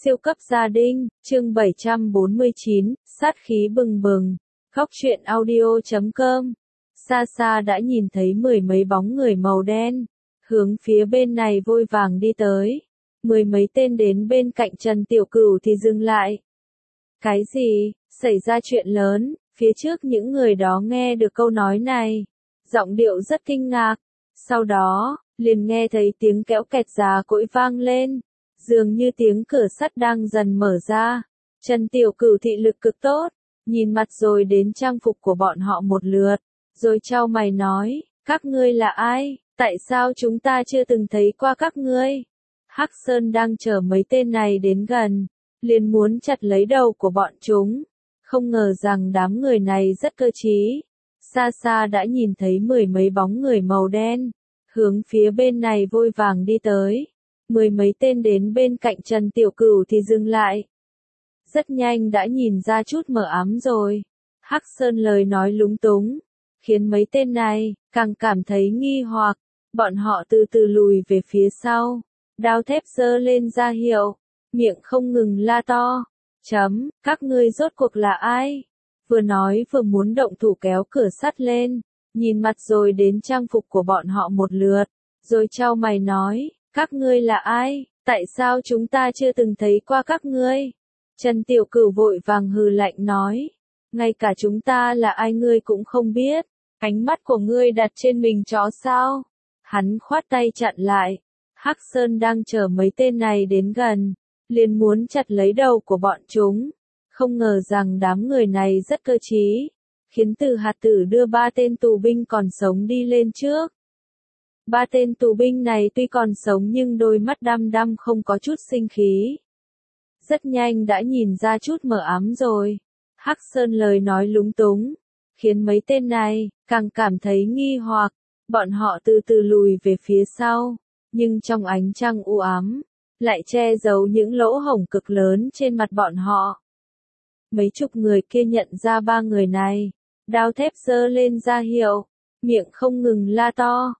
Siêu cấp gia đình, chương 749, sát khí bừng bừng. Góc truyện audio.com. Xa xa đã nhìn thấy mười mấy bóng người màu đen, hướng phía bên này vội vàng đi tới. Mười mấy tên đến bên cạnh Trần Tiểu Cửu thì dừng lại. Cái gì? Xảy ra chuyện lớn. Phía trước những người đó nghe được câu nói này, giọng điệu rất kinh ngạc. Sau đó, liền nghe thấy tiếng kéo kẹt giá cỗi vang lên. Dường như tiếng cửa sắt đang dần mở ra. Trần Tiểu Cửu thị lực cực tốt, nhìn mặt rồi đến trang phục của bọn họ một lượt, rồi chau mày nói, các ngươi là ai, tại sao chúng ta chưa từng thấy qua các ngươi? Hắc Sơn đang chờ mấy tên này đến gần, liền muốn chặt lấy đầu của bọn chúng, không ngờ rằng đám người này rất cơ trí. Xa xa đã nhìn thấy mười mấy bóng người màu đen, hướng phía bên này vội vàng đi tới. Mười mấy tên đến bên cạnh Trần Tiểu Cửu thì dừng lại. Rất nhanh đã nhìn ra chút mờ ám rồi. Hắc Sơn lời nói lúng túng, khiến mấy tên này càng cảm thấy nghi hoặc. Bọn họ từ từ lùi về phía sau, đao thép giơ lên ra hiệu, miệng không ngừng la to. Các ngươi rốt cuộc là ai? Vừa nói vừa muốn động thủ kéo cửa sắt lên, nhìn mặt rồi đến trang phục của bọn họ một lượt, rồi chau mày nói. Các ngươi là ai? Tại sao chúng ta chưa từng thấy qua các ngươi? Trần Tiểu Cửu vội vàng hừ lạnh nói. Ngay cả chúng ta là ai ngươi cũng không biết. Ánh mắt của ngươi đặt trên mình chó sao? Hắn khoát tay chặn lại. Hắc Sơn đang chờ mấy tên này đến gần, liền muốn chặt lấy đầu của bọn chúng. Không ngờ rằng đám người này rất cơ trí, khiến Từ Hạt Tử đưa ba tên tù binh còn sống đi lên trước. Ba tên tù binh này tuy còn sống nhưng đôi mắt đăm đăm không có chút sinh khí. Rất nhanh đã nhìn ra chút mờ ám rồi. Hắc Sơn lời nói lúng túng, khiến mấy tên này càng cảm thấy nghi hoặc. Bọn họ từ từ lùi về phía sau, nhưng trong ánh trăng u ám, lại che giấu những lỗ hổng cực lớn trên mặt bọn họ. Mấy chục người kia nhận ra ba người này, đao thép giơ lên ra hiệu, miệng không ngừng la to.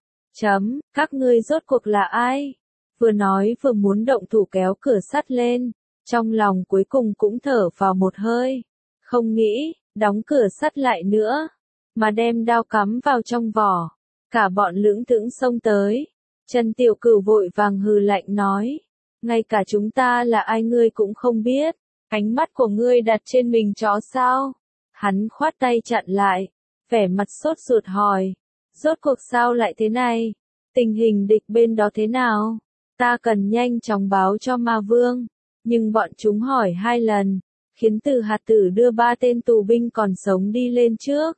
Các ngươi rốt cuộc là ai? Vừa nói vừa muốn động thủ kéo cửa sắt lên, trong lòng cuối cùng cũng thở vào một hơi. Không nghĩ, đóng cửa sắt lại nữa, mà đem đao cắm vào trong vỏ. Cả bọn lững thững xông tới. Trần Tiểu Cửu vội vàng hừ lạnh nói. Ngay cả chúng ta là ai ngươi cũng không biết. Ánh mắt của ngươi đặt trên mình chó sao? Hắn khoát tay chặn lại, vẻ mặt sốt ruột hỏi. Rốt cuộc sao lại thế này? Tình hình địch bên đó thế nào? Ta cần nhanh chóng báo cho Ma Vương. Nhưng bọn chúng hỏi hai lần, khiến Từ Hạt Tử đưa ba tên tù binh còn sống đi lên trước.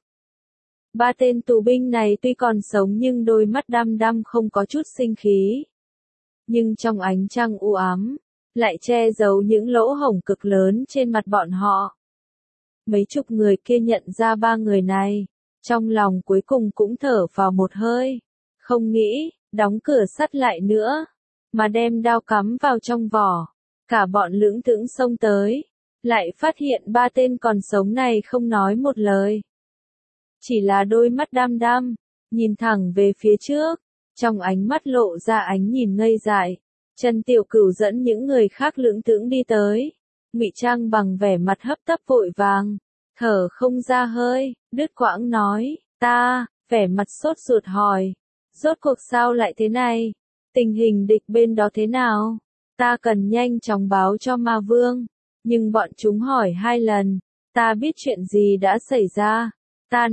Ba tên tù binh này tuy còn sống nhưng đôi mắt đăm đăm không có chút sinh khí. Nhưng trong ánh trăng u ám, lại che giấu những lỗ hổng cực lớn trên mặt bọn họ. Mấy chục người kia nhận ra ba người này, trong lòng cuối cùng cũng thở vào một hơi. Không nghĩ, đóng cửa sắt lại nữa, mà đem đao cắm vào trong vỏ. Cả bọn lững thững xông tới, lại phát hiện ba tên còn sống này không nói một lời. Chỉ là đôi mắt đăm đăm, nhìn thẳng về phía trước, trong ánh mắt lộ ra ánh nhìn ngây dại. Trần Tiểu Cửu dẫn những người khác lững thững đi tới, ngụy trang bằng vẻ mặt hấp tấp vội vàng, thở không ra hơi, đứt quãng nói, vẻ mặt sốt ruột hỏi, rốt cuộc sao lại thế này? Tình hình địch bên đó thế nào? Ta cần nhanh chóng báo cho Ma Vương, nhưng bọn chúng hỏi hai lần, ta biết chuyện gì đã xảy ra. Ta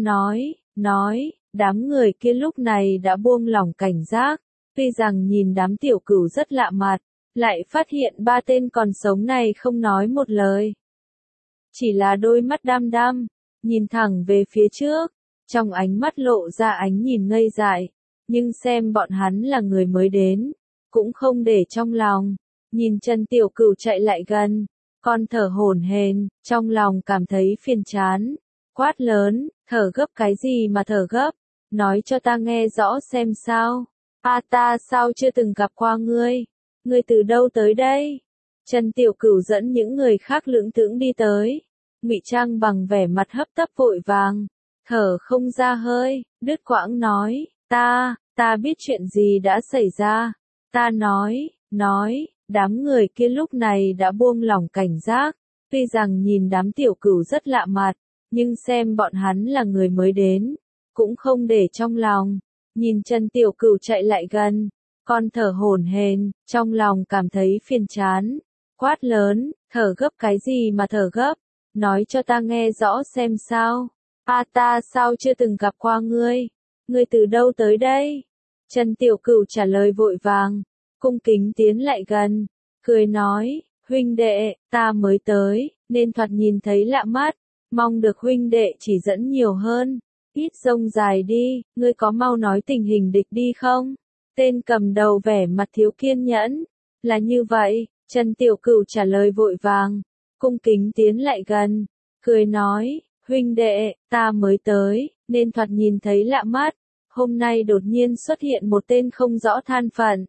nói, đám người kia lúc này đã buông lỏng cảnh giác, tuy rằng nhìn đám Tiểu Cửu rất lạ mặt, lại phát hiện ba tên còn sống này không nói một lời. Chỉ là đôi mắt đăm đăm, nhìn thẳng về phía trước, trong ánh mắt lộ ra ánh nhìn ngây dại, nhưng xem bọn hắn là người mới đến, cũng không để trong lòng. Nhìn Trần Tiểu Cửu chạy lại gần, con thở hổn hển, trong lòng cảm thấy phiền chán, quát lớn, thở gấp cái gì mà thở gấp, nói cho ta nghe rõ xem sao. Ta sao chưa từng gặp qua ngươi? Ngươi từ đâu tới đây? Trần Tiểu Cửu dẫn những người khác lững thững đi tới, ngụy trang bằng vẻ mặt hấp tấp vội vàng, thở không ra hơi, đứt quãng nói, ta biết chuyện gì đã xảy ra. Ta nói, Đám người kia lúc này đã buông lỏng cảnh giác, tuy rằng nhìn đám tiểu cửu rất lạ mặt, nhưng xem bọn hắn là người mới đến, cũng không để trong lòng. Nhìn Trần Tiểu Cửu chạy lại gần, con thở hổn hển, trong lòng cảm thấy phiền chán, quát lớn, thở gấp cái gì mà thở gấp, nói cho ta nghe rõ xem sao. Ta sao chưa từng gặp qua ngươi từ đâu tới đây? Trần Tiểu Cửu trả lời vội vàng, cung kính tiến lại gần, cười nói, huynh đệ, ta mới tới, nên thoạt nhìn thấy lạ mắt, mong được huynh đệ chỉ dẫn nhiều hơn. Ít rông dài đi, ngươi có mau nói tình hình địch đi không? Tên cầm đầu vẻ mặt thiếu kiên nhẫn. Là như vậy, Trần Tiểu Cửu trả lời vội vàng, cung kính tiến lại gần, cười nói, huynh đệ, ta mới tới, nên thoạt nhìn thấy lạ mắt, hôm nay đột nhiên xuất hiện một tên không rõ thân phận.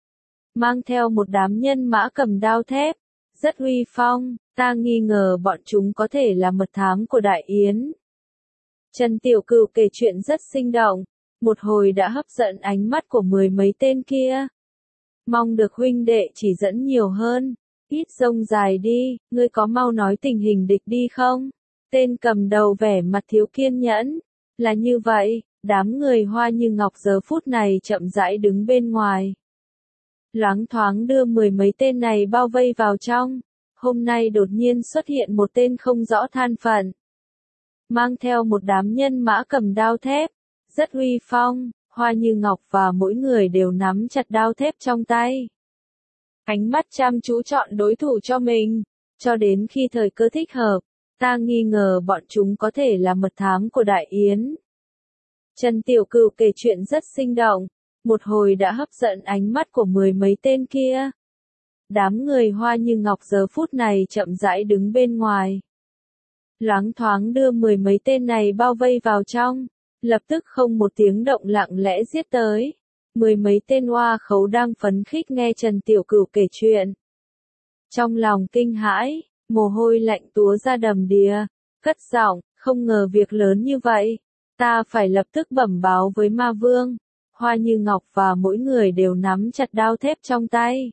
Mang theo một đám nhân mã cầm đao thép, rất uy phong, ta nghi ngờ bọn chúng có thể là mật thám của Đại Yến. Trần Tiểu Cửu kể chuyện rất sinh động, một hồi đã hấp dẫn ánh mắt của mười mấy tên kia. Mong được huynh đệ chỉ dẫn nhiều hơn, ít rông dài đi, ngươi có mau nói tình hình địch đi không? Tên cầm đầu vẻ mặt thiếu kiên nhẫn. Là như vậy, đám người Hoa Như Ngọc giờ phút này chậm rãi đứng bên ngoài. Loáng thoáng đưa mười mấy tên này bao vây vào trong. Hôm nay đột nhiên xuất hiện một tên không rõ thân phận, mang theo một đám nhân mã cầm đao thép, rất uy phong, Hoa Như Ngọc và mỗi người đều nắm chặt đao thép trong tay. Ánh mắt chăm chú chọn đối thủ cho mình, cho đến khi thời cơ thích hợp, ta nghi ngờ bọn chúng có thể là mật thám của Đại Yến. Trần Tiểu Cửu kể chuyện rất sinh động, một hồi đã hấp dẫn ánh mắt của mười mấy tên kia. Đám người Hoa Như Ngọc giờ phút này chậm rãi đứng bên ngoài. Loáng thoáng đưa mười mấy tên này bao vây vào trong, lập tức không một tiếng động lặng lẽ giết tới. Mười mấy tên Hoa Khấu đang phấn khích nghe Trần Tiểu Cửu kể chuyện. Trong lòng kinh hãi, mồ hôi lạnh túa ra đầm đìa, cất giọng, không ngờ việc lớn như vậy, ta phải lập tức bẩm báo với Ma Vương. Hoa Như Ngọc và mỗi người đều nắm chặt đao thép trong tay.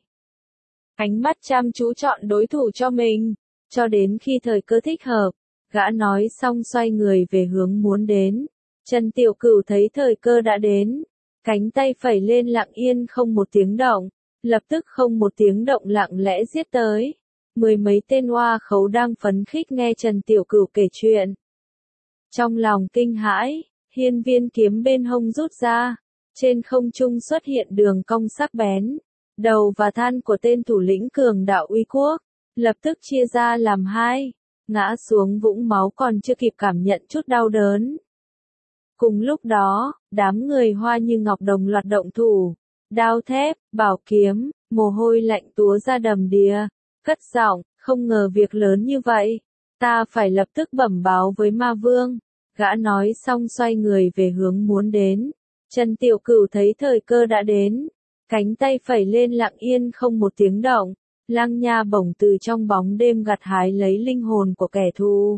Ánh mắt chăm chú chọn đối thủ cho mình, cho đến khi thời cơ thích hợp. Gã nói xong xoay người về hướng muốn đến. Trần Tiểu Cửu thấy thời cơ đã đến, cánh tay phẩy lên lặng yên không một tiếng động, lập tức không một tiếng động lặng lẽ giết tới. Mười mấy tên Hoa Khấu đang phấn khích nghe Trần Tiểu Cửu kể chuyện. Trong lòng kinh hãi, hiên viên kiếm bên hông rút ra, trên không trung xuất hiện đường cong sắc bén, đầu và thân của tên thủ lĩnh cường đạo Uy Quốc, lập tức chia ra làm hai. Ngã xuống vũng máu còn chưa kịp cảm nhận chút đau đớn. Cùng lúc đó, đám người Hoa Như Ngọc đồng loạt động thủ, đao thép, bảo kiếm, mồ hôi lạnh túa ra đầm đìa, cất giọng, không ngờ việc lớn như vậy, ta phải lập tức bẩm báo với Ma Vương. Gã nói xong xoay người về hướng muốn đến. Trần Tiểu Cửu thấy thời cơ đã đến, cánh tay phẩy lên lặng yên không một tiếng động. Lăng Nha Bổng từ trong bóng đêm gặt hái lấy linh hồn của kẻ thù.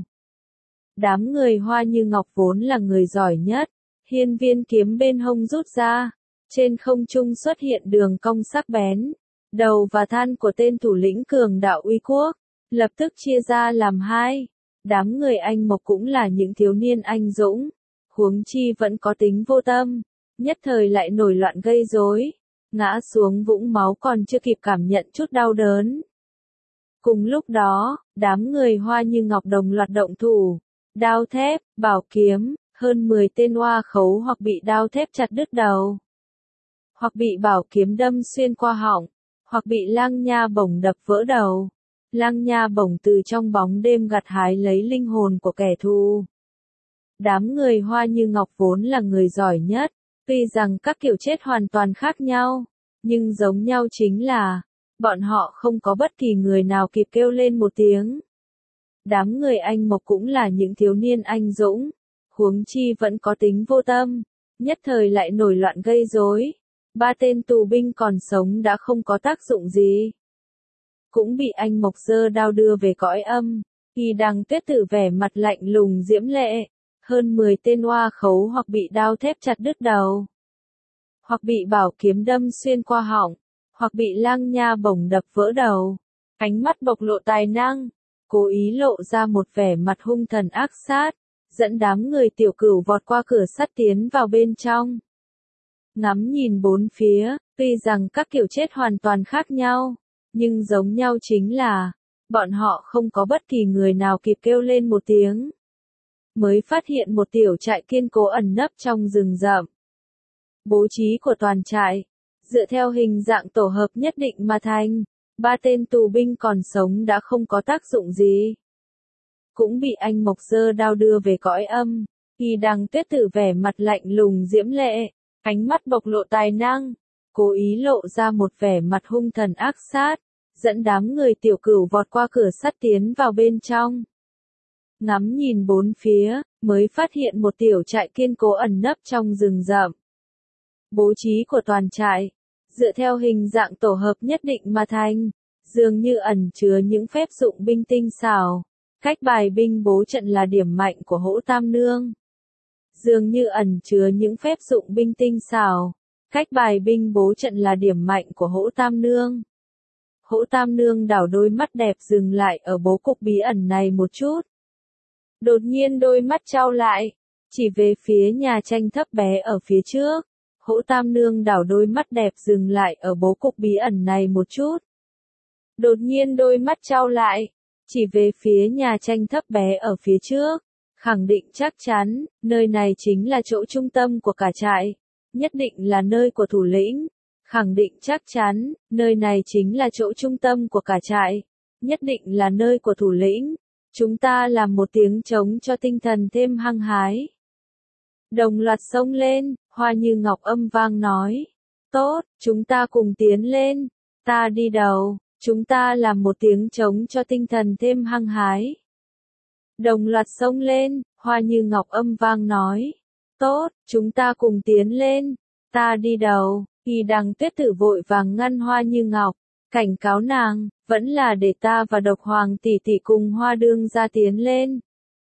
Đám người Hoa Như Ngọc vốn là người giỏi nhất, hiên viên kiếm bên hông rút ra, trên không trung xuất hiện đường cong sắc bén, đầu và thân của tên thủ lĩnh cường đạo Uy Quốc, lập tức chia ra làm hai. Đám người Anh Mộc cũng là những thiếu niên anh dũng, huống chi vẫn có tính vô tâm, nhất thời lại nổi loạn gây rối. Ngã xuống vũng máu còn chưa kịp cảm nhận chút đau đớn. Cùng lúc đó, đám người Hoa Như Ngọc đồng loạt động thủ, đao thép, bảo kiếm, hơn 10 tên Hoa Khấu hoặc bị đao thép chặt đứt đầu, hoặc bị bảo kiếm đâm xuyên qua họng, hoặc bị Lăng Nha Bổng đập vỡ đầu. Lăng Nha Bổng từ trong bóng đêm gặt hái lấy linh hồn của kẻ thù. Đám người Hoa Như Ngọc vốn là người giỏi nhất. Tuy rằng các kiểu chết hoàn toàn khác nhau, nhưng giống nhau chính là, bọn họ không có bất kỳ người nào kịp kêu lên một tiếng. Đám người Anh Mộc cũng là những thiếu niên anh dũng, huống chi vẫn có tính vô tâm, nhất thời lại nổi loạn gây rối. Ba tên tù binh còn sống đã không có tác dụng gì, cũng bị Anh Mộc giơ đao đưa về cõi âm. Kỳ Đằng Tuyết Tử vẻ mặt lạnh lùng diễm lệ. Hơn 10 tên Hoa Khấu hoặc bị đao thép chặt đứt đầu, hoặc bị bảo kiếm đâm xuyên qua họng, hoặc bị Lang Nha Bổng đập vỡ đầu. Ánh mắt bộc lộ tài năng, cố ý lộ ra một vẻ mặt hung thần ác sát, dẫn đám người Tiểu Cửu vọt qua cửa sắt tiến vào bên trong. Ngắm nhìn bốn phía, tuy rằng các kiểu chết hoàn toàn khác nhau, nhưng giống nhau chính là, bọn họ không có bất kỳ người nào kịp kêu lên một tiếng. Mới phát hiện một tiểu trại kiên cố ẩn nấp trong rừng rậm. Bố trí của toàn trại, dựa theo hình dạng tổ hợp nhất định mà thành, 3 tên tù binh còn sống đã không có tác dụng gì. Cũng bị anh Mộc giơ đao đưa về cõi âm, Y Đằng Tuyết Tử vẻ mặt lạnh lùng diễm lệ, ánh mắt bộc lộ tài năng, cố ý lộ ra một vẻ mặt hung thần ác sát, dẫn đám người Tiểu Cửu vọt qua cửa sắt tiến vào bên trong. Ngắm nhìn bốn phía, mới phát hiện một tiểu trại kiên cố ẩn nấp trong rừng rậm. Bố trí của toàn trại, dựa theo hình dạng tổ hợp nhất định mà thành, dường như ẩn chứa những phép dụng binh tinh xảo. Cách bài binh bố trận là điểm mạnh của Hỗ Tam Nương. Dường như ẩn chứa những phép dụng binh tinh xảo. Cách bài binh bố trận là điểm mạnh của Hỗ Tam Nương. Hỗ Tam Nương đảo đôi mắt đẹp dừng lại ở bố cục bí ẩn này một chút. Đột nhiên đôi mắt trao lại, chỉ về phía nhà tranh thấp bé ở phía trước. Hỗ Tam Nương đảo đôi mắt đẹp dừng lại ở bố cục bí ẩn này một chút. Đột nhiên đôi mắt trao lại, chỉ về phía nhà tranh thấp bé ở phía trước, khẳng định chắc chắn, nơi này chính là chỗ trung tâm của cả trại, nhất định là nơi của thủ lĩnh, khẳng định chắc chắn, nơi này chính là chỗ trung tâm của cả trại, nhất định là nơi của thủ lĩnh, chúng ta làm một tiếng trống cho tinh thần thêm hăng hái. Đồng loạt xông lên, Hoa Như Ngọc âm vang nói, tốt, chúng ta cùng tiến lên, ta đi đầu. Chúng ta làm một tiếng trống cho tinh thần thêm hăng hái. Đồng loạt xông lên, Hoa Như Ngọc âm vang nói. Tốt, chúng ta cùng tiến lên. Ta đi đầu. Y Đằng Tuyết Tử vội vàng ngăn Hoa Như Ngọc, cảnh cáo nàng, vẫn là để ta và Độc Hoàng tỷ tỷ cùng Hoa đương gia tiến lên.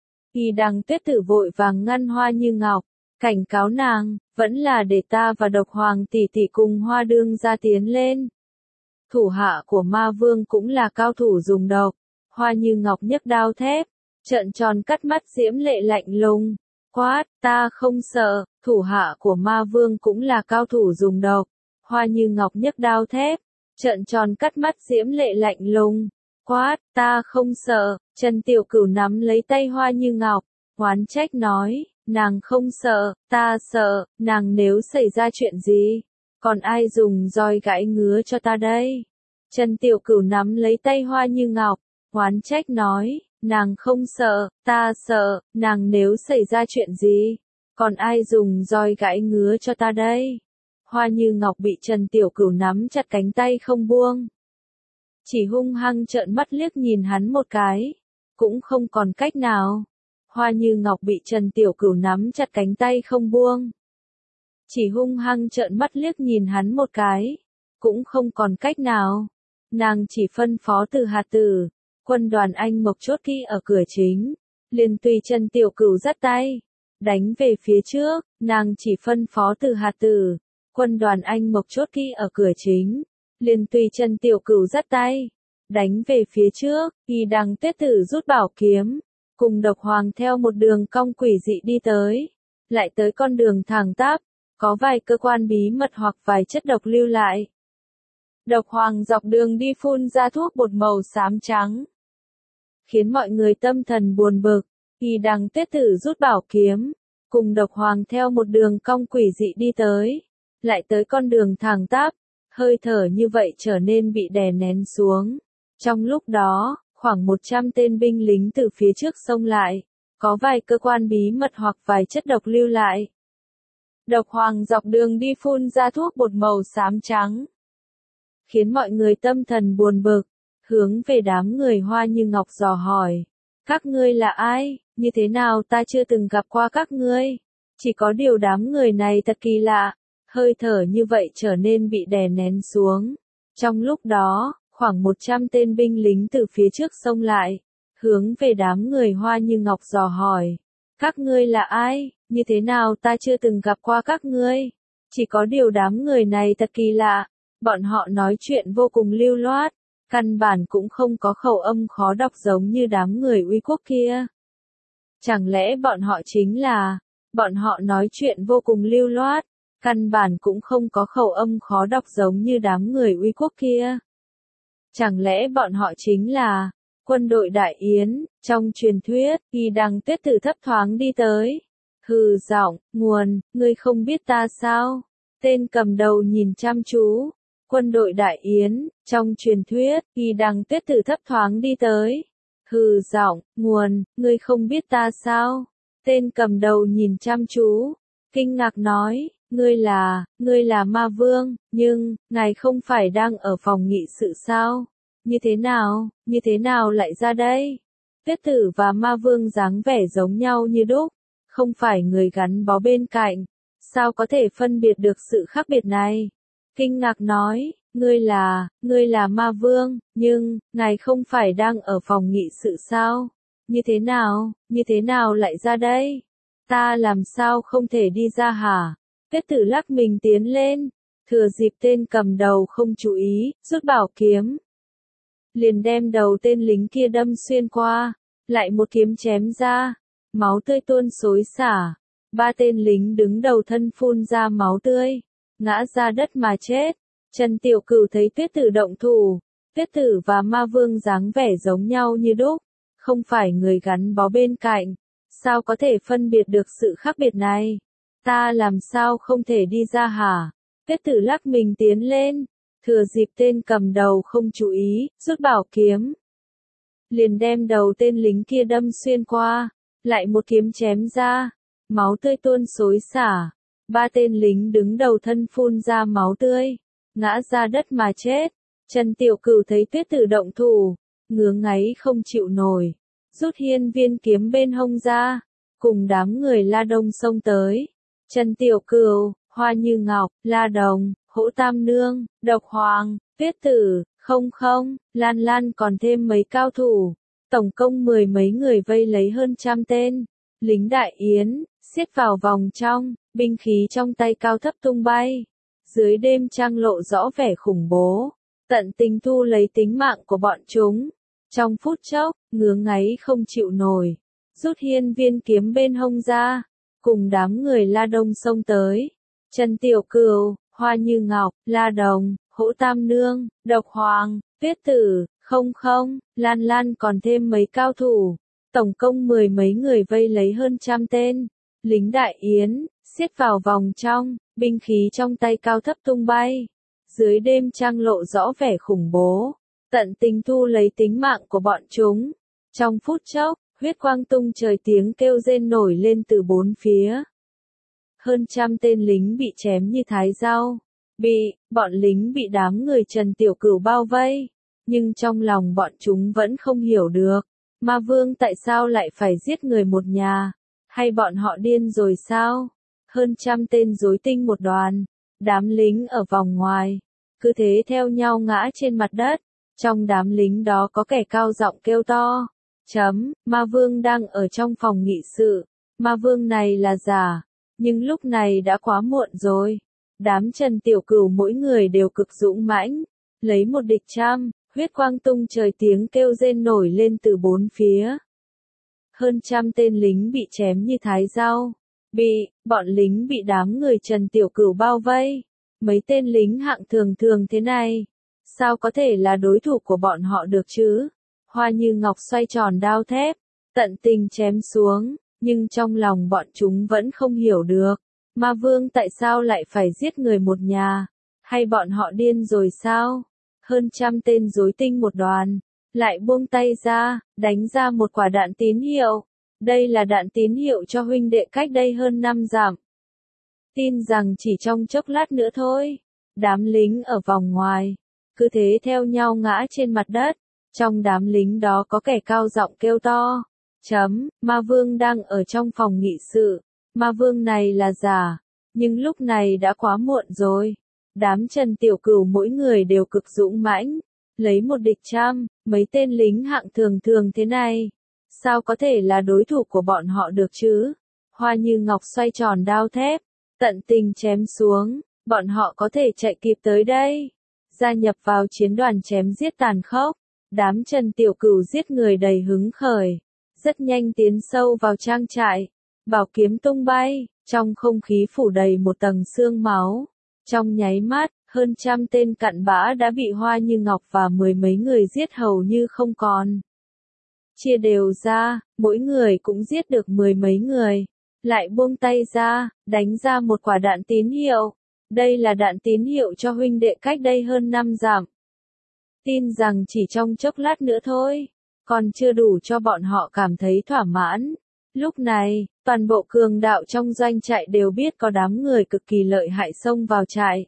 Y Đằng Tuyết Tử vội vàng ngăn Hoa Như Ngọc, cảnh cáo nàng, vẫn là để ta và Độc Hoàng tỷ tỷ cùng Hoa đương gia tiến lên. Thủ hạ của ma vương cũng là cao thủ dùng độc. Hoa Như Ngọc nhấc đao thép, trợn tròn cắt mắt diễm lệ lạnh lùng, quát, ta không sợ. Thủ hạ của ma vương cũng là cao thủ dùng độc. Hoa Như Ngọc nhấc đao thép, trợn tròn cắt mắt diễm lệ lạnh lùng, quát, ta không sợ. Trần Tiểu Cửu nắm lấy tay Hoa Như Ngọc, oán trách nói, nàng không sợ, ta sợ, nàng nếu xảy ra chuyện gì, còn ai dùng roi gãi ngứa cho ta đây? Trần Tiểu Cửu nắm lấy tay Hoa Như Ngọc, oán trách nói, nàng không sợ, ta sợ, nàng nếu xảy ra chuyện gì, còn ai dùng roi gãi ngứa cho ta đây? Hoa Như Ngọc bị Trần Tiểu Cửu nắm chặt cánh tay không buông. Chỉ hung hăng trợn mắt liếc nhìn hắn một cái, cũng không còn cách nào. Hoa Như Ngọc bị Trần Tiểu Cửu nắm chặt cánh tay không buông. Chỉ hung hăng trợn mắt liếc nhìn hắn một cái, cũng không còn cách nào. Nàng chỉ phân phó Từ Hạt Tử, quân đoàn Anh Mộc chốt kỹ ở cửa chính, liền tùy Trần Tiểu Cửu dắt tay, đánh về phía trước. Nàng chỉ phân phó Từ Hạt Tử, quân đoàn Anh Mộc chốt kỹ ở cửa chính, liền tùy Trần Tiểu Cửu dắt tay, đánh về phía trước. Y Đằng Tuyết Tử rút bảo kiếm, cùng Độc Hoàng theo một đường cong quỷ dị đi tới, lại tới con đường thẳng tắp, có vài cơ quan bí mật hoặc vài chất độc lưu lại. Độc Hoàng dọc đường đi phun ra thuốc bột màu xám trắng, khiến mọi người tâm thần buồn bực. Y Đằng Tuyết Tử rút bảo kiếm, cùng Độc Hoàng theo một đường cong quỷ dị đi tới, lại tới con đường thẳng tắp, hơi thở như vậy trở nên bị đè nén xuống. Trong lúc đó, khoảng 100 tên binh lính từ phía trước xông lại, có vài cơ quan bí mật hoặc vài chất độc lưu lại. Độc Hoàng dọc đường đi phun ra thuốc bột màu xám trắng, khiến mọi người tâm thần buồn bực, hướng về đám người Hoa Như Ngọc dò hỏi. Các ngươi là ai, như thế nào ta chưa từng gặp qua các ngươi? Chỉ có điều đám người này thật kỳ lạ, hơi thở như vậy trở nên bị đè nén xuống. Trong lúc đó, khoảng 100 tên binh lính từ phía trước xông lại, hướng về đám người Hoa Như Ngọc dò hỏi. Các ngươi là ai, như thế nào ta chưa từng gặp qua các ngươi? Chỉ có điều đám người này thật kỳ lạ, Bọn họ nói chuyện vô cùng lưu loát, căn bản cũng không có khẩu âm khó đọc giống như đám người Uy Quốc kia. Chẳng lẽ bọn họ chính là, bọn họ nói chuyện vô cùng lưu loát, căn bản cũng không có khẩu âm khó đọc giống như đám người Uy Quốc kia. Chẳng lẽ bọn họ chính là, quân đội Đại Yến, trong truyền thuyết, Y Đăng Tuyết Tử thấp thoáng đi tới. Hừ giọng, nguồn, ngươi không biết ta sao? Tên cầm đầu nhìn chăm chú. Quân đội Đại Yến, trong truyền thuyết, Y Đăng Tuyết Tử thấp thoáng đi tới. Hừ giọng, nguồn, ngươi không biết ta sao? Tên cầm đầu nhìn chăm chú. Kinh ngạc nói, ngươi là ma vương, nhưng, ngài không phải đang ở phòng nghị sự sao? Như thế nào lại ra đây? Tuyết Tử và ma vương dáng vẻ giống nhau như đúc, không phải người gắn bó bên cạnh, sao có thể phân biệt được sự khác biệt này? Kinh ngạc nói, ngươi là ma vương, nhưng, ngài không phải đang ở phòng nghị sự sao? Như thế nào lại ra đây? Ta làm sao không thể đi ra hả? Tuyết Tử lắc mình tiến lên, thừa dịp tên cầm đầu không chú ý, rút bảo kiếm. Liền đem đầu tên lính kia đâm xuyên qua, lại một kiếm chém ra, máu tươi tuôn xối xả. Ba tên lính đứng đầu thân phun ra máu tươi, ngã ra đất mà chết. Trần Tiểu Cửu thấy Tuyết Tử động thủ, Tuyết Tử và ma vương dáng vẻ giống nhau như đúc, không phải người gắn bó bên cạnh, sao có thể phân biệt được sự khác biệt này? Ta làm sao không thể đi ra hả? Tuyết Tử lắc mình tiến lên, thừa dịp tên cầm đầu không chú ý, rút bảo kiếm. Liền đem đầu tên lính kia đâm xuyên qua, lại một kiếm chém ra, máu tươi tuôn xối xả. Ba tên lính đứng đầu thân phun ra máu tươi, ngã ra đất mà chết. Trần Tiểu Cửu thấy Tuyết Tử động thủ, ngứa ngáy không chịu nổi, rút hiên viên kiếm bên hông ra, cùng đám người La Đông xông tới. Trần Tiểu Cửu, Hoa Như Ngọc, La Đồng, Hỗ Tam Nương, Độc Hoàng, Tuyết Tử, không, Lan Lan còn thêm mấy cao thủ, tổng cộng 10 mấy người vây lấy hơn 100 tên. Lính Đại Yến, xiết vào vòng trong, binh khí trong tay cao thấp tung bay. Dưới đêm trăng lộ rõ vẻ khủng bố, tận tình thu lấy tính mạng của bọn chúng. Trong phút chốc, ngứa ngáy không chịu nổi, rút hiên viên kiếm bên hông ra, cùng đám người La Đông xông tới. Trần Tiểu Cửu, Hoa Như Ngọc, La Đồng, Hỗ Tam Nương, Độc Hoàng, Tuyết Tử, không, Lan Lan còn thêm mấy cao thủ, tổng cộng 10 mấy người vây lấy hơn 100 tên. Lính Đại Yến, xiết vào vòng trong, binh khí trong tay cao thấp tung bay. Dưới đêm trăng lộ rõ vẻ khủng bố, tận tình thu lấy tính mạng của bọn chúng. Trong phút chốc, huyết quang tung trời, tiếng kêu rên nổi lên từ bốn phía. Hơn 100 tên lính bị chém như thái rau. Bọn lính bị đám người Trần Tiểu Cửu bao vây. Nhưng trong lòng bọn chúng vẫn không hiểu được. Ma vương tại sao lại phải giết người một nhà? Hay bọn họ điên rồi sao? Hơn 100 tên rối tinh một đoàn. Đám lính ở vòng ngoài, cứ thế theo nhau ngã trên mặt đất. Trong đám lính đó có kẻ cao giọng kêu to. Ma vương đang ở trong phòng nghị sự. Ma vương này là giả. Nhưng lúc này đã quá muộn rồi. Đám Trần Tiểu Cửu mỗi người đều cực dũng mãnh. Lấy một địch 100, huyết quang tung trời, tiếng kêu rên nổi lên từ bốn phía. Hơn 100 tên lính bị chém như thái rau. Bọn lính bị đám người Trần Tiểu Cửu bao vây. Mấy tên lính hạng thường thế này, sao có thể là đối thủ của bọn họ được chứ? Hoa Như Ngọc xoay tròn đao thép, tận tình chém xuống, nhưng trong lòng bọn chúng vẫn không hiểu được. Ma vương tại sao lại phải giết người một nhà? Hay bọn họ điên rồi sao? Hơn 100 tên rối tinh một đoàn, lại buông tay ra, đánh ra một quả đạn tín hiệu. Đây là đạn tín hiệu cho huynh đệ cách đây hơn 5 dặm. Tin rằng chỉ trong chốc lát nữa thôi, đám lính ở vòng ngoài, cứ thế theo nhau ngã trên mặt đất. Trong đám lính đó có kẻ cao giọng kêu to. Ma vương đang ở trong phòng nghị sự. Ma vương này là giả. Nhưng lúc này đã quá muộn rồi. Đám Trần Tiểu Cửu mỗi người đều cực dũng mãnh. Lấy một địch 100, mấy tên lính hạng thường thế này. Sao có thể là đối thủ của bọn họ được chứ? Hoa Như Ngọc xoay tròn đao thép, tận tình chém xuống. Bọn họ có thể chạy kịp tới đây. gia nhập vào chiến đoàn chém giết tàn khốc. Đám Trần Tiểu Cửu giết người đầy hứng khởi, rất nhanh tiến sâu vào trang trại, bảo kiếm tung bay, trong không khí phủ đầy một tầng sương máu. Trong nháy mắt, hơn trăm tên cặn bã đã bị Hoa Như Ngọc và mười mấy người giết hầu như không còn. Chia đều ra, mỗi người cũng giết được mười mấy người, lại buông tay ra, đánh ra một quả đạn tín hiệu. Đây là đạn tín hiệu cho huynh đệ cách đây hơn 5 dặm. Tin rằng chỉ trong chốc lát nữa thôi, còn chưa đủ cho bọn họ cảm thấy thỏa mãn. Lúc này, toàn bộ cường đạo trong doanh trại đều biết có đám người cực kỳ lợi hại xông vào trại.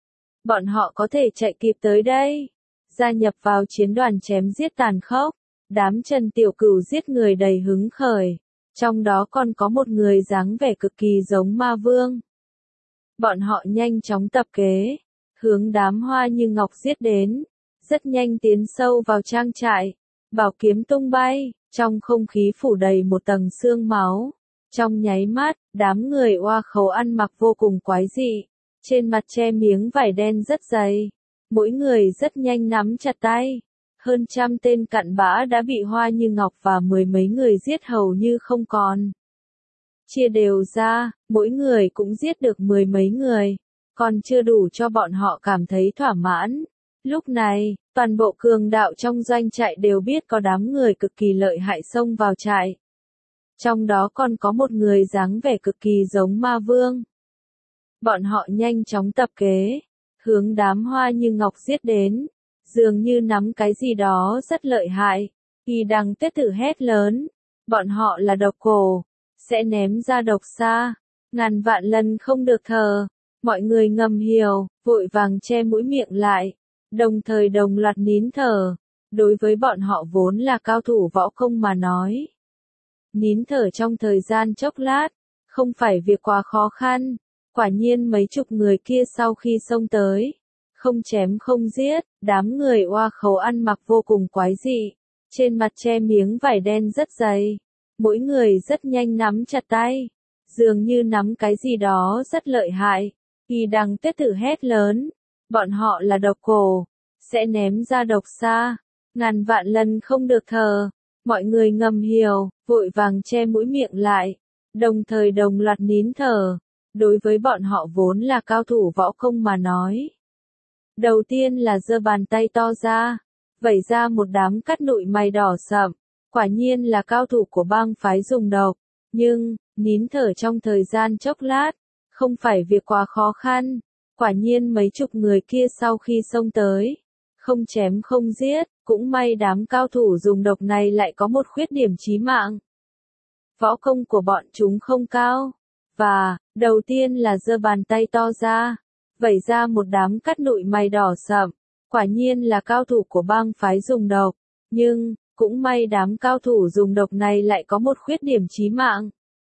Bọn họ có thể chạy kịp tới đây, gia nhập vào chiến đoàn chém giết tàn khốc. Đám Trần Tiểu Cửu giết người đầy hứng khởi, trong đó còn có một người dáng vẻ cực kỳ giống ma vương. Bọn họ nhanh chóng tập kế, hướng đám Hoa Như Ngọc giết đến, rất nhanh tiến sâu vào trang trại, bảo kiếm tung bay, trong không khí phủ đầy một tầng sương máu. Trong nháy mắt, đám người oa khấu ăn mặc vô cùng quái dị, trên mặt che miếng vải đen rất dày, mỗi người rất nhanh nắm chặt tay. Hơn trăm tên cặn bã đã bị Hoa Như Ngọc và mười mấy người giết hầu như không còn. Chia đều ra, mỗi người cũng giết được mười mấy người, còn chưa đủ cho bọn họ cảm thấy thỏa mãn. Lúc này, toàn bộ cường đạo trong doanh trại đều biết có đám người cực kỳ lợi hại xông vào trại. Trong đó còn có một người dáng vẻ cực kỳ giống ma vương. Bọn họ nhanh chóng tập kế, hướng đám Hoa Như Ngọc giết đến, dường như nắm cái gì đó rất lợi hại. Y Đằng Tuyết Tử hét lớn, bọn họ là độc cổ, sẽ ném ra độc xa, ngàn vạn lần không được thờ. Mọi người ngầm hiểu, vội vàng che mũi miệng lại, đồng thời đồng loạt nín thở. Đối với bọn họ vốn là cao thủ võ công mà nói, nín thở trong thời gian chốc lát, không phải việc quá khó khăn. Quả nhiên mấy chục người kia sau khi xông tới, không chém không giết, đám người oa khấu ăn mặc vô cùng quái dị, trên mặt che miếng vải đen rất dày, mỗi người rất nhanh nắm chặt tay, dường như nắm cái gì đó rất lợi hại. Y Đằng Tuyết Tử hét lớn, bọn họ là độc cổ, sẽ ném ra độc xa, ngàn vạn lần không được thờ. Mọi người ngầm hiểu, vội vàng che mũi miệng lại, đồng thời đồng loạt nín thở. Đối với bọn họ vốn là cao thủ võ công mà nói, đầu tiên là giơ bàn tay to ra, vẩy ra một đám cát nụi mày đỏ sậm, quả nhiên là cao thủ của bang phái dùng độc. Nhưng, nín thở trong thời gian chốc lát, không phải việc quá khó khăn. Quả nhiên mấy chục người kia sau khi xông tới, không chém không giết, cũng may đám cao thủ dùng độc này lại có một khuyết điểm chí mạng. Võ công của bọn chúng không cao, và, đầu tiên là giơ bàn tay to ra, vẩy ra một đám cát nụi mày đỏ sậm, quả nhiên là cao thủ của bang phái dùng độc. Nhưng, cũng may đám cao thủ dùng độc này lại có một khuyết điểm chí mạng.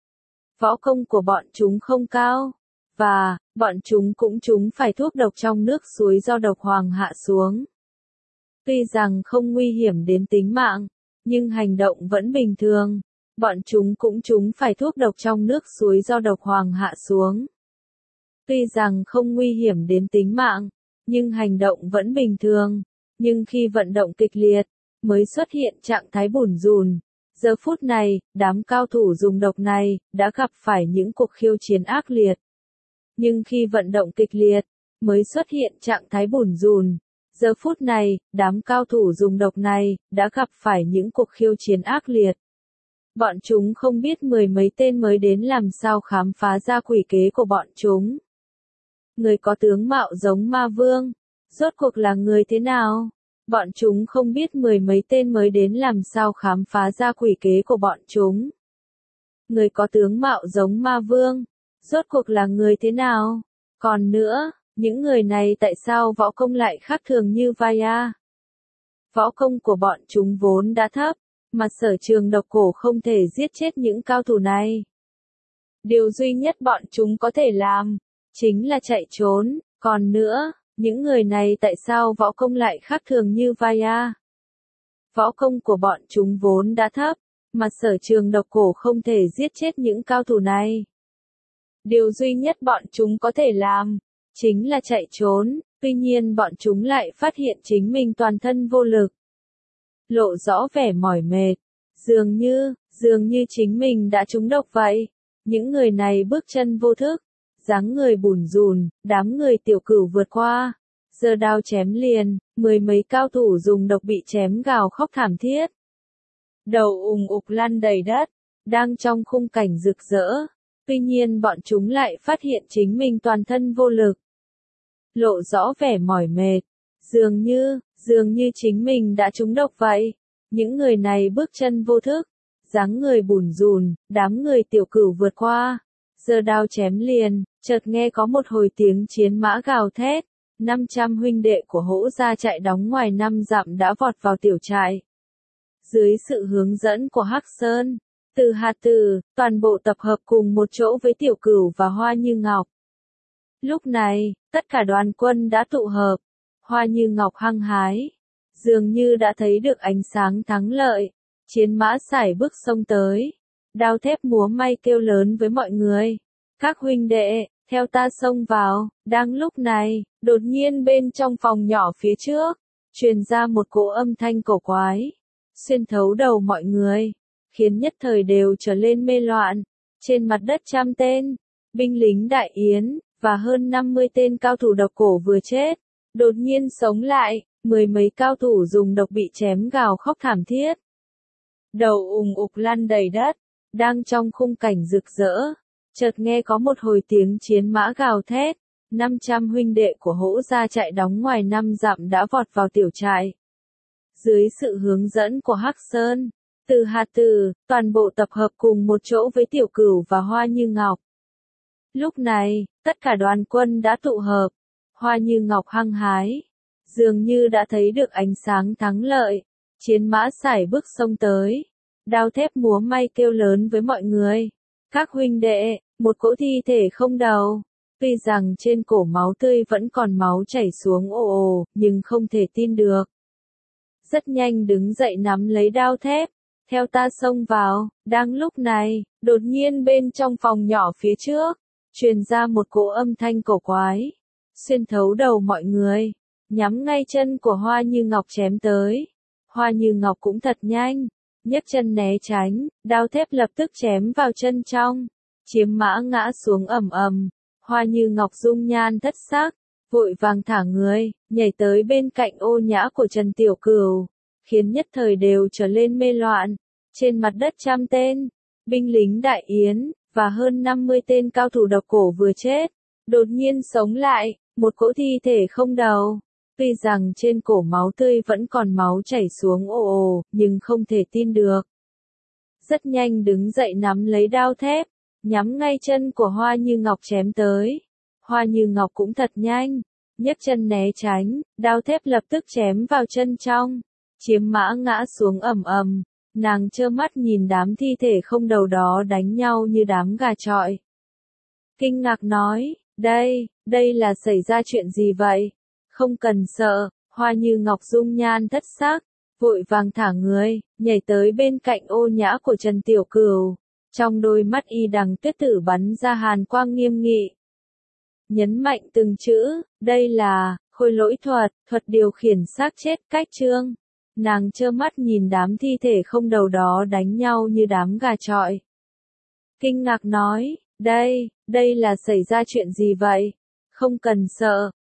Võ công của bọn chúng không cao, và, bọn chúng cũng trúng phải thuốc độc trong nước suối do độc hoàng hạ xuống. Tuy rằng không nguy hiểm đến tính mạng, nhưng hành động vẫn bình thường. Bọn chúng cũng trúng phải thuốc độc trong nước suối do độc hoàng hạ xuống. Tuy rằng không nguy hiểm đến tính mạng, nhưng hành động vẫn bình thường. Nhưng khi vận động kịch liệt, mới xuất hiện trạng thái bủn rủn. Giờ phút này, đám cao thủ dùng độc này, đã gặp phải những cuộc khiêu chiến ác liệt. Nhưng khi vận động kịch liệt, mới xuất hiện trạng thái bủn rủn. Giờ phút này, đám cao thủ dùng độc này, đã gặp phải những cuộc khiêu chiến ác liệt. Bọn chúng không biết mười mấy tên mới đến làm sao khám phá ra quỷ kế của bọn chúng. Người có tướng mạo giống ma vương, rốt cuộc là người thế nào? Bọn chúng không biết mười mấy tên mới đến làm sao khám phá ra quỷ kế của bọn chúng. Người có tướng mạo giống ma vương, rốt cuộc là người thế nào? Còn nữa, những người này tại sao võ công lại khác thường như vai a? Võ công của bọn chúng vốn đã thấp, mà Sở Trường độc cổ không thể giết chết những cao thủ này. Điều duy nhất bọn chúng có thể làm, chính là chạy trốn. Còn nữa, những người này tại sao võ công lại khác thường như vai a? Võ công của bọn chúng vốn đã thấp, mà Sở Trường độc cổ không thể giết chết những cao thủ này. Điều duy nhất bọn chúng có thể làm, chính là chạy trốn. Tuy nhiên bọn chúng lại phát hiện chính mình toàn thân vô lực. Lộ rõ vẻ mỏi mệt. Dường như chính mình đã trúng độc vậy. Những người này bước chân vô thức, dáng người bủn rủn, đám người tiểu cửu vượt qua. Giơ đao chém liền, mười mấy cao thủ dùng độc bị chém gào khóc thảm thiết. Đầu ùng ục lăn đầy đất, đang trong khung cảnh rực rỡ. Tuy nhiên bọn chúng lại phát hiện chính mình toàn thân vô lực. Lộ rõ vẻ mỏi mệt. Dường như chính mình đã trúng độc vậy. Những người này bước chân vô thức, dáng người bủn rủn, đám người tiểu cửu vượt qua. Giơ đao chém liền, chợt nghe có một hồi tiếng chiến mã gào thét. 500 huynh đệ của Hỗ gia chạy đóng ngoài 5 dặm đã vọt vào tiểu trại. Dưới sự hướng dẫn của Hắc Sơn, Từ Hạt Tử, toàn bộ tập hợp cùng một chỗ với tiểu cửu và Hoa Như Ngọc. Lúc này, tất cả đoàn quân đã tụ hợp. Hoa Như Ngọc hăng hái, dường như đã thấy được ánh sáng thắng lợi. Chiến mã sải bước xông tới, đao thép múa may kêu lớn với mọi người. Các huynh đệ, theo ta xông vào. Đang lúc này, đột nhiên bên trong phòng nhỏ phía trước, truyền ra một cỗ âm thanh cổ quái, xuyên thấu đầu mọi người, khiến nhất thời đều trở lên mê loạn. Trên mặt đất 100 tên binh lính Đại Yến và hơn 50 tên cao thủ độc cổ vừa chết, đột nhiên sống lại, mười mấy cao thủ dùng độc bị chém gào khóc thảm thiết. Đầu ùng ục lăn đầy đất, đang trong khung cảnh rực rỡ, chợt nghe có một hồi tiếng chiến mã gào thét. 500 huynh đệ của Hỗ gia chạy đóng ngoài 5 dặm đã vọt vào tiểu trại. Dưới sự hướng dẫn của Hắc Sơn, Từ Hạt Tử, toàn bộ tập hợp cùng một chỗ với tiểu cửu và Hoa Như Ngọc. Lúc này, tất cả đoàn quân đã tụ hợp. Hoa Như Ngọc hăng hái, dường như đã thấy được ánh sáng thắng lợi. Chiến mã sải bước xông tới, đao thép múa may kêu lớn với mọi người. Các huynh đệ, một cỗ thi thể không đầu. Tuy rằng trên cổ máu tươi vẫn còn máu chảy xuống ồ ồ, nhưng không thể tin được. Rất nhanh đứng dậy nắm lấy đao thép, theo ta xông vào. Đang lúc này, đột nhiên bên trong phòng nhỏ phía trước, truyền ra một cỗ âm thanh cổ quái, xuyên thấu đầu mọi người, nhắm ngay chân của Hoa Như Ngọc chém tới. Hoa Như Ngọc cũng thật nhanh, nhấc chân né tránh, đao thép lập tức chém vào chân trong, chiếm mã ngã xuống ầm ầm. Hoa Như Ngọc dung nhan thất sắc, vội vàng thả người, nhảy tới bên cạnh Ô Nhã của Trần Tiểu Cửu, khiến nhất thời đều trở lên mê loạn. Trên mặt đất 100 tên binh lính Đại Yến và hơn 50 tên cao thủ độc cổ vừa chết, đột nhiên sống lại, một cỗ thi thể không đầu. Tuy rằng trên cổ máu tươi vẫn còn máu chảy xuống ồ ồ, nhưng không thể tin được. Rất nhanh đứng dậy nắm lấy đao thép, nhắm ngay chân của Hoa Như Ngọc chém tới. Hoa Như Ngọc cũng thật nhanh, nhấc chân né tránh, đao thép lập tức chém vào chân trong, chiếm mã ngã xuống ầm ầm. Nàng trơ mắt nhìn đám thi thể không đầu đó đánh nhau như đám gà chọi. Kinh ngạc nói, đây là xảy ra chuyện gì vậy? Không cần sợ. Hoa Như Ngọc dung nhan thất sắc, vội vàng thả người, nhảy tới bên cạnh Ô Nhã của Trần Tiểu Cửu. Trong đôi mắt y đằng tuyết tử bắn ra hàn quang nghiêm nghị. Nhấn mạnh từng chữ, đây là khôi lỗi thuật điều khiển xác chết cách chương. Nàng trơ mắt nhìn đám thi thể không đầu đó đánh nhau như đám gà chọi. Kinh ngạc nói, đây là xảy ra chuyện gì vậy? Không cần sợ.